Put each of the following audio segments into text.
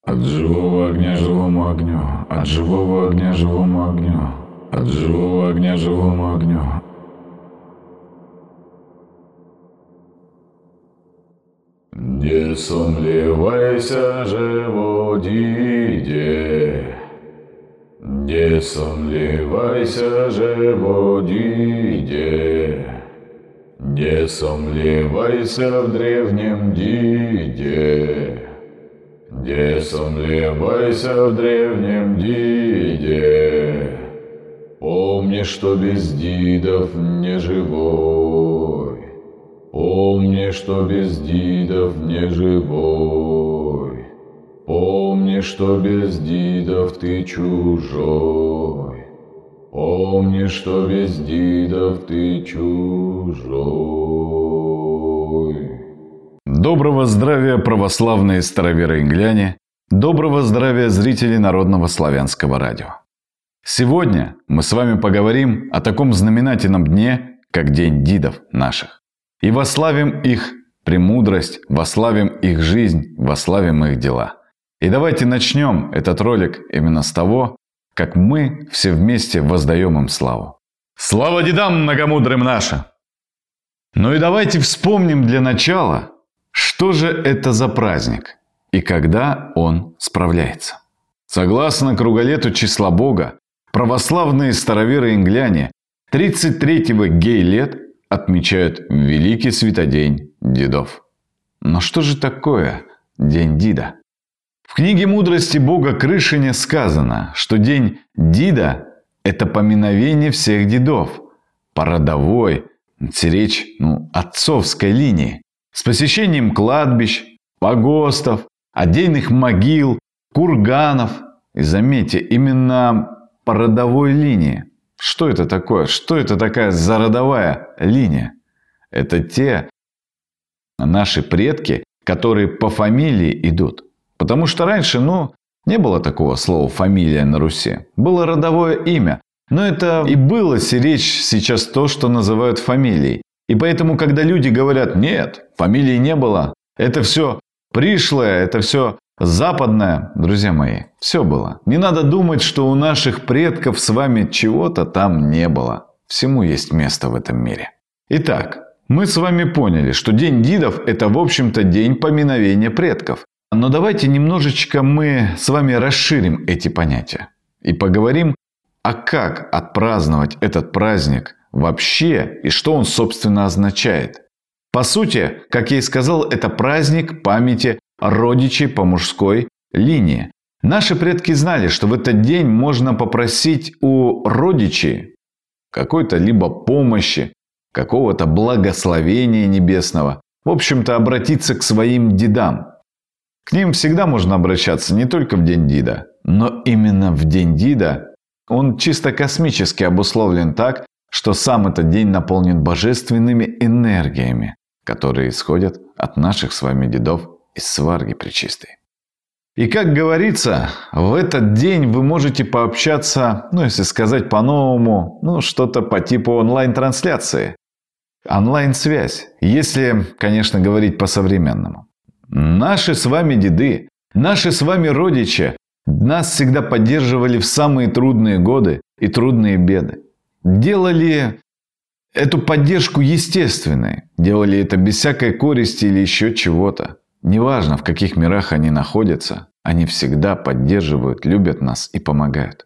От живого огня живому огню, от живого огня живому огню, от живого огня живому огню. Не сумлевайся же, водиде, не сумлевайся же, водиде, не сумлевайся в древнем диде. Не сумлевайся в древнем диде, помни, что без дидов не живой, помни, что без дидов не живой, помни, что без дидов ты чужой, помни, что без дидов ты чужой. Доброго здравия, православные староверы-ингляне! Доброго здравия, зрители Народного славянского радио! Сегодня мы с вами поговорим о таком знаменательном дне, как День дидов наших. И вославим их премудрость, вославим их жизнь, вославим их дела. И давайте начнем этот ролик именно с того, как мы все вместе воздаем им славу. Слава дедам многомудрым наша! Ну и давайте вспомним для начала, что же это за праздник и когда он справляется? Согласно круголету числа Бога, православные староверы-ингляне 33-го гей-лет отмечают Великий Святодень Дидов. Но что же такое День Дида? В книге мудрости Бога Крышине сказано, что День Дида – это поминовение всех дедов по родовой, речь отцовской линии, с посещением кладбищ, погостов, отдельных могил, курганов. И заметьте, именно по родовой линии. Что это такое? Что это такая за родовая линия? Это те наши предки, которые по фамилии идут. Потому что раньше, не было такого слова «фамилия» на Руси. Было родовое имя. Но это и было речь сейчас то, что называют фамилией. И поэтому, когда люди говорят, нет, фамилии не было, это все пришлое, это все западное, друзья мои, все было. Не надо думать, что у наших предков с вами чего-то там не было. Всему есть место в этом мире. Итак, мы с вами поняли, что День дидов – это, в общем-то, день поминовения предков. Но давайте немножечко мы с вами расширим эти понятия и поговорим, а как отпраздновать этот праздник вообще и что он, собственно, означает. По сути, как я и сказал, это праздник памяти родичей по мужской линии. Наши предки знали, что в этот день можно попросить у родичей какой-то либо помощи, какого-то благословения небесного. В общем-то, обратиться к своим дедам. К ним всегда можно обращаться не только в День Дида, но именно в День Дида он чисто космически обусловлен так, что сам этот день наполнен божественными энергиями, которые исходят от наших с вами дедов из Сварги Пречистой. И как говорится, в этот день вы можете пообщаться, если сказать по-новому, что-то по типу онлайн-трансляции. Онлайн-связь, если, конечно, говорить по-современному. Наши с вами деды, наши с вами родичи нас всегда поддерживали в самые трудные годы и трудные беды. Делали эту поддержку естественной. Делали это без всякой користи или еще чего-то. Неважно, в каких мирах они находятся, они всегда поддерживают, любят нас и помогают.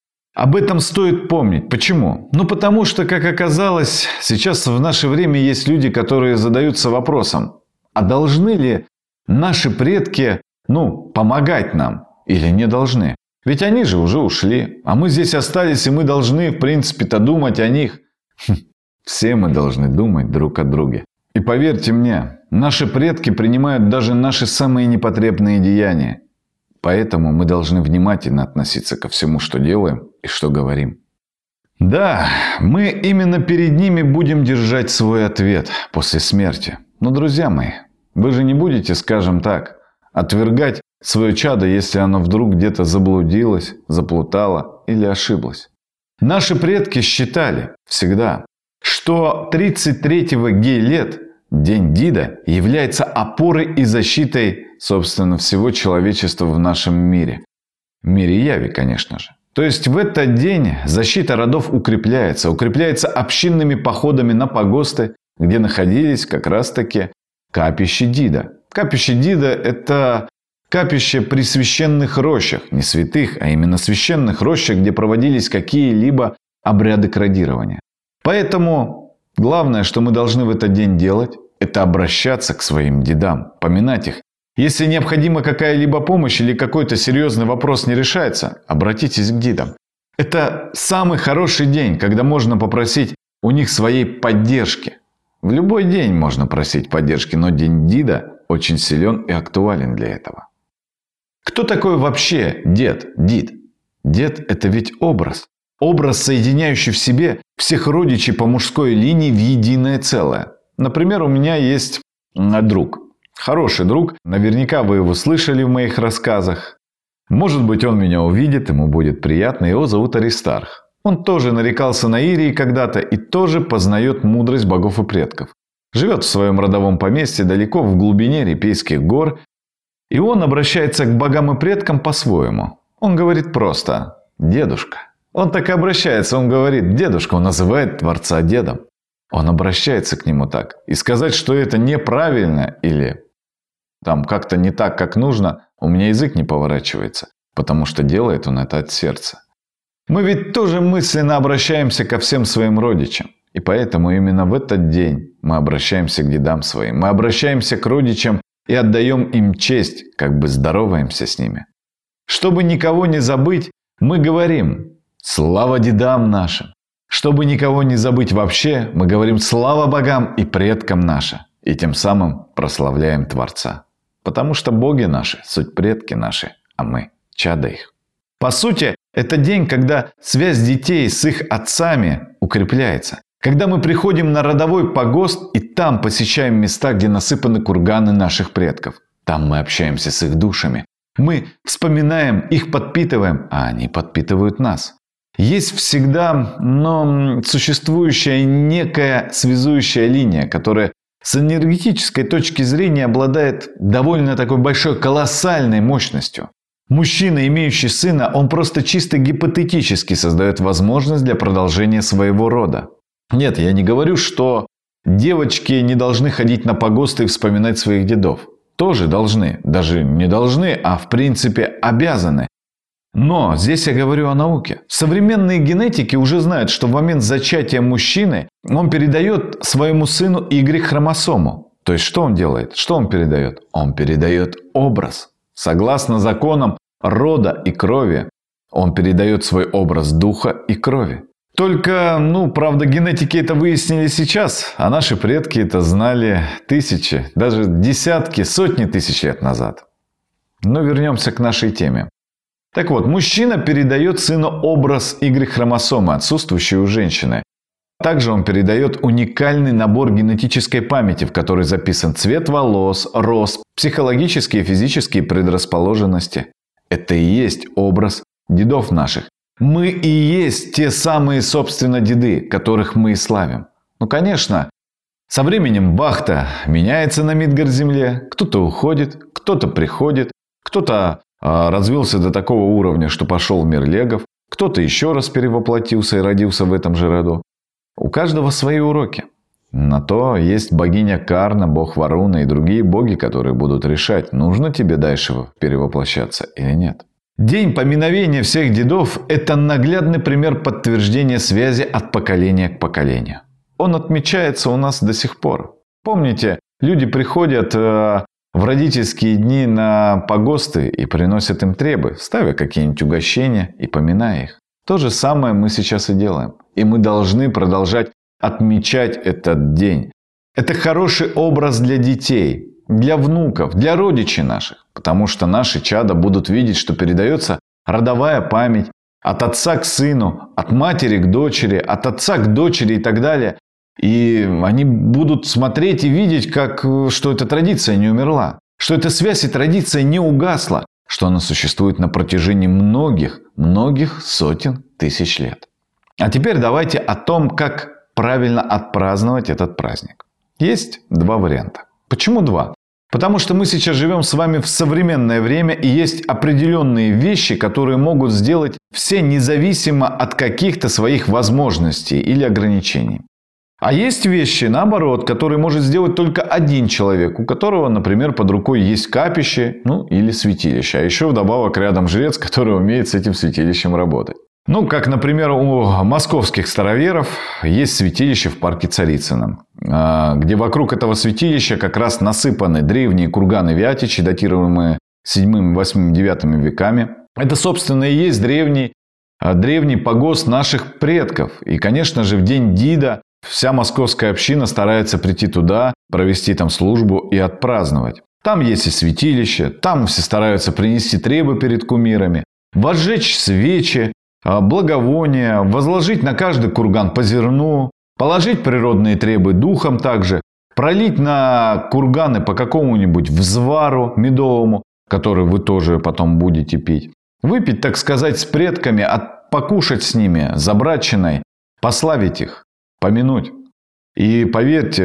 Об этом стоит помнить. Почему? Потому что, как оказалось, сейчас в наше время есть люди, которые задаются вопросом, а должны ли наши предки, помогать нам или не должны? Ведь они же уже ушли, а мы здесь остались, и мы должны, в принципе-то, думать о них. Все мы должны думать друг о друге. И поверьте мне, наши предки принимают даже наши самые непотребные деяния. Поэтому мы должны внимательно относиться ко всему, что делаем и что говорим. Да, мы именно перед ними будем держать свой ответ после смерти. Но, друзья мои, вы же не будете, скажем так, отвергать свое чадо, если оно вдруг где-то заблудилось, заплутало или ошиблось. Наши предки считали всегда, что 33-го гей-лет, День Дида, является опорой и защитой собственно, всего человечества в нашем мире. Мире яви, конечно же. То есть в этот день защита родов укрепляется общинными походами на погосты, где находились как раз-таки капища Дида. Капище Дида – это капище при священных рощах, не святых, а именно священных рощах, где проводились какие-либо обряды кодирования. Поэтому главное, что мы должны в этот день делать, это обращаться к своим дедам, поминать их. Если необходима какая-либо помощь или какой-то серьезный вопрос не решается, обратитесь к дедам. Это самый хороший день, когда можно попросить у них своей поддержки. В любой день можно просить поддержки, но день Дида очень силен и актуален для этого. Кто такой вообще дед, Дид? Дед – это ведь образ. Образ, соединяющий в себе всех родичей по мужской линии в единое целое. Например, у меня есть друг. Хороший друг. Наверняка вы его слышали в моих рассказах. Может быть, он меня увидит, ему будет приятно. Его зовут Аристарх. Он тоже нарекался на Ирии когда-то и тоже познает мудрость богов и предков. Живет в своем родовом поместье далеко в глубине Репейских гор. И он обращается к богам и предкам по-своему. Он говорит просто «дедушка». Он так и обращается, он говорит «дедушка», он называет Творца дедом. Он обращается к нему так. И сказать, что это неправильно или там как-то не так, как нужно, у меня язык не поворачивается, потому что делает он это от сердца. Мы ведь тоже мысленно обращаемся ко всем своим родичам. И поэтому именно в этот день мы обращаемся к дедам своим. Мы обращаемся к родичам и отдаем им честь, как бы здороваемся с ними. Чтобы никого не забыть, мы говорим «Слава дедам нашим». Чтобы никого не забыть вообще, мы говорим «Слава богам и предкам нашим». И тем самым прославляем Творца. Потому что боги наши, суть предки наши, а мы – чада их. По сути, это день, когда связь детей с их отцами укрепляется. Когда мы приходим на родовой погост и там посещаем места, где насыпаны курганы наших предков. Там мы общаемся с их душами. Мы вспоминаем, их подпитываем, а они подпитывают нас. Есть всегда, существующая некая связующая линия, которая с энергетической точки зрения обладает довольно такой большой, колоссальной мощностью. Мужчина, имеющий сына, он просто чисто гипотетически создает возможность для продолжения своего рода. Нет, я не говорю, что девочки не должны ходить на погосты и вспоминать своих дедов. Тоже должны. Даже не должны, а в принципе обязаны. Но здесь я говорю о науке. Современные генетики уже знают, что в момент зачатия мужчины он передает своему сыну Y-хромосому. То есть что он делает? Что он передает? Он передает образ. Согласно законам рода и крови, он передает свой образ духа и крови. Только, правда, генетики это выяснили сейчас, а наши предки это знали тысячи, даже десятки, сотни тысяч лет назад. Но вернемся к нашей теме. Так вот, мужчина передает сыну образ Y-хромосомы, отсутствующей у женщины. Также он передает уникальный набор генетической памяти, в которой записан цвет волос, рост, психологические и физические предрасположенности. Это и есть образ дедов наших. Мы и есть те самые, собственно, деды, которых мы и славим. Конечно, со временем бахта меняется на Мидгард-земле. Кто-то уходит, кто-то приходит, кто-то развился до такого уровня, что пошел в мир легов, кто-то еще раз перевоплотился и родился в этом же роду. У каждого свои уроки. На то есть богиня Карна, бог Варуна и другие боги, которые будут решать, нужно тебе дальше перевоплощаться или нет. День поминовения всех дедов – это наглядный пример подтверждения связи от поколения к поколению. Он отмечается у нас до сих пор. Помните, люди приходят в родительские дни на погосты и приносят им требы, ставя какие-нибудь угощения и поминая их. То же самое мы сейчас и делаем. И мы должны продолжать отмечать этот день. Это хороший образ для детей, для внуков, для родичей наших. Потому что наши чада будут видеть, что передается родовая память от отца к сыну, от матери к дочери, от отца к дочери и так далее. И они будут смотреть и видеть, что эта традиция не умерла, что эта связь и традиция не угасла, что она существует на протяжении многих сотен тысяч лет. А теперь давайте о том, как правильно отпраздновать этот праздник. Есть два варианта. Почему два? Потому что мы сейчас живем с вами в современное время, и есть определенные вещи, которые могут сделать все независимо от каких-то своих возможностей или ограничений. А есть вещи, наоборот, которые может сделать только один человек, у которого, например, под рукой есть капище, или святилище. А еще вдобавок рядом жрец, который умеет с этим святилищем работать. Как, например, у московских староверов есть святилище в парке Царицыно, где вокруг этого святилища как раз насыпаны древние курганы Вятичи, датируемые 7, 8, 9 веками. Это, собственно, и есть древний погост наших предков. И, конечно же, в день Дида вся московская община старается прийти туда, провести там службу и отпраздновать. Там есть и святилище, там все стараются принести требы перед кумирами, возжечь свечи, благовония, возложить на каждый курган по зерну, положить природные требы духом также, пролить на курганы по какому-нибудь взвару медовому, который вы тоже потом будете пить. Выпить, так сказать, с предками, покушать с ними, за братчиной, пославить их, помянуть. И поверьте,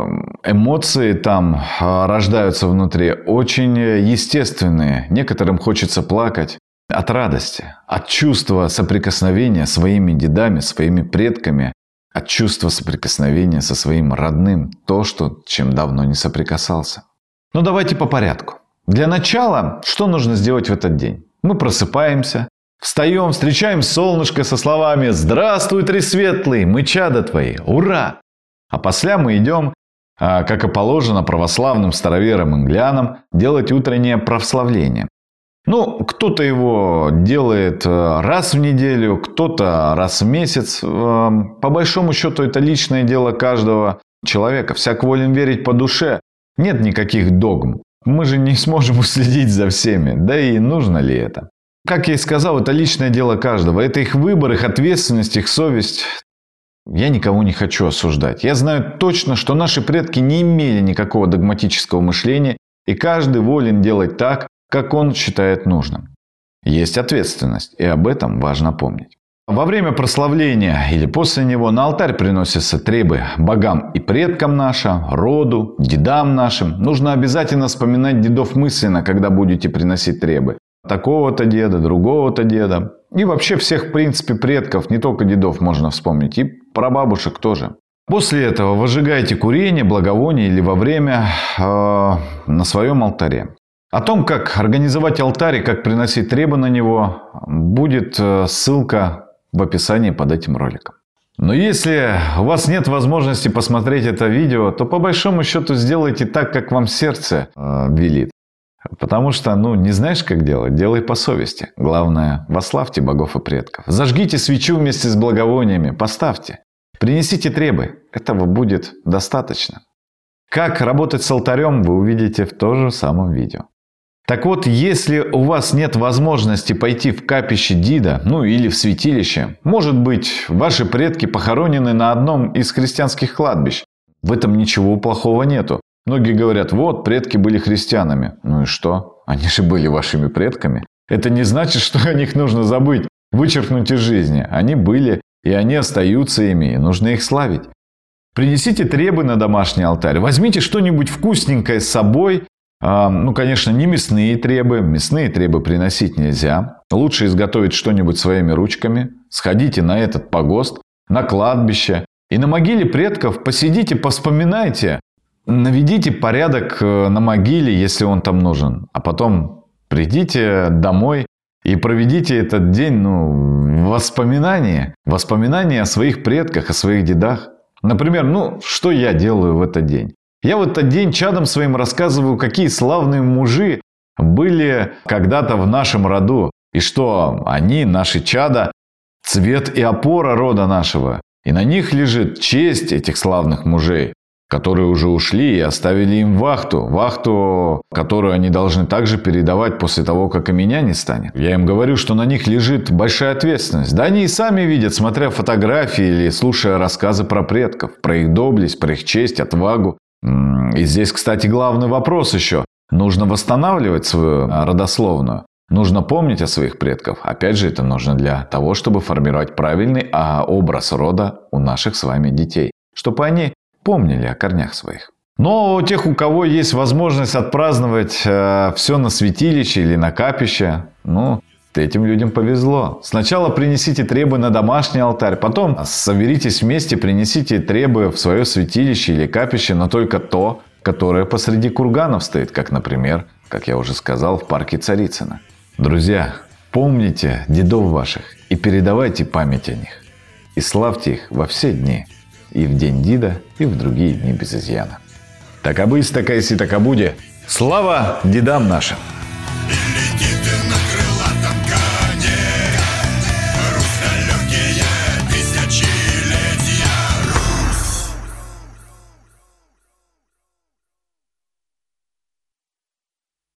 эмоции там рождаются внутри очень естественные. Некоторым хочется плакать от радости, от чувства соприкосновения своими дедами, своими предками, от чувства соприкосновения со своим родным, чем давно не соприкасался. Но давайте по порядку. Для начала, что нужно сделать в этот день? Мы просыпаемся, встаем, встречаем солнышко со словами «Здравствуй, Тресветлый, мы чада твои, ура!» А после мы идем, как и положено православным староверам-инглянам, делать утреннее прославление. Кто-то его делает раз в неделю, кто-то раз в месяц. По большому счету, это личное дело каждого человека. Всяк волен верить по душе. Нет никаких догм. Мы же не сможем уследить за всеми. Да и нужно ли это? Как я и сказал, это личное дело каждого. Это их выбор, их ответственность, их совесть. Я никого не хочу осуждать. Я знаю точно, что наши предки не имели никакого догматического мышления, и каждый волен делать так, как он считает нужным. Есть ответственность, и об этом важно помнить. Во время прославления или после него на алтарь приносятся требы богам и предкам нашим, роду, дедам нашим. Нужно обязательно вспоминать дедов мысленно, когда будете приносить требы. Такого-то деда, другого-то деда. И вообще всех, в принципе, предков, не только дедов можно вспомнить, и прабабушек тоже. После этого выжигайте курение, благовоние или во время на своем алтаре. О том, как организовать алтарь и как приносить требы на него, будет ссылка в описании под этим роликом. Но если у вас нет возможности посмотреть это видео, то по большому счету сделайте так, как вам сердце велит. Потому что, не знаешь, как делать, делай по совести. Главное, вославьте богов и предков. Зажгите свечу вместе с благовониями, поставьте. Принесите требы. Этого будет достаточно. Как работать с алтарем, вы увидите в том же самом видео. Так вот, если у вас нет возможности пойти в капище Дида, или в святилище, может быть, ваши предки похоронены на одном из христианских кладбищ. В этом ничего плохого нету. Многие говорят, предки были христианами. Ну и что? Они же были вашими предками. Это не значит, что о них нужно забыть, вычеркнуть из жизни. Они были, и они остаются ими, и нужно их славить. Принесите требы на домашний алтарь. Возьмите что-нибудь вкусненькое с собой. Конечно, не мясные требы. Мясные требы приносить нельзя. Лучше изготовить что-нибудь своими ручками. Сходите на этот погост, на кладбище. И на могиле предков посидите, поспоминайте. Наведите порядок на могиле, если он там нужен. А потом придите домой и проведите этот день в воспоминании. Воспоминания о своих предках, о своих дедах. Например, что я делаю в этот день? Я в этот день чадом своим рассказываю, какие славные мужи были когда-то в нашем роду. И что они, наши чада, цвет и опора рода нашего. И на них лежит честь этих славных мужей, которые уже ушли и оставили им вахту, которую они должны также передавать после того, как и меня не станет. Я им говорю, что на них лежит большая ответственность. Да они и сами видят, смотря фотографии или слушая рассказы про предков, про их доблесть, про их честь, отвагу. И здесь, кстати, главный вопрос еще. Нужно восстанавливать свою родословную. Нужно помнить о своих предках. Опять же, это нужно для того, чтобы формировать правильный образ рода у наших с вами детей. Чтобы они помнили о корнях своих. Но у тех, у кого есть возможность отпраздновать все на святилище или на капище, этим людям повезло. Сначала принесите требы на домашний алтарь, потом соберитесь вместе, принесите требы в свое святилище или капище, но только то, которое посреди курганов стоит, как, например, как я уже сказал, в парке Царицына. Друзья, помните дедов ваших и передавайте память о них. И славьте их во все дни, и в день Дида, и в другие дни без изъяна. Так обысь, такая си, так обуде. Слава дедам нашим!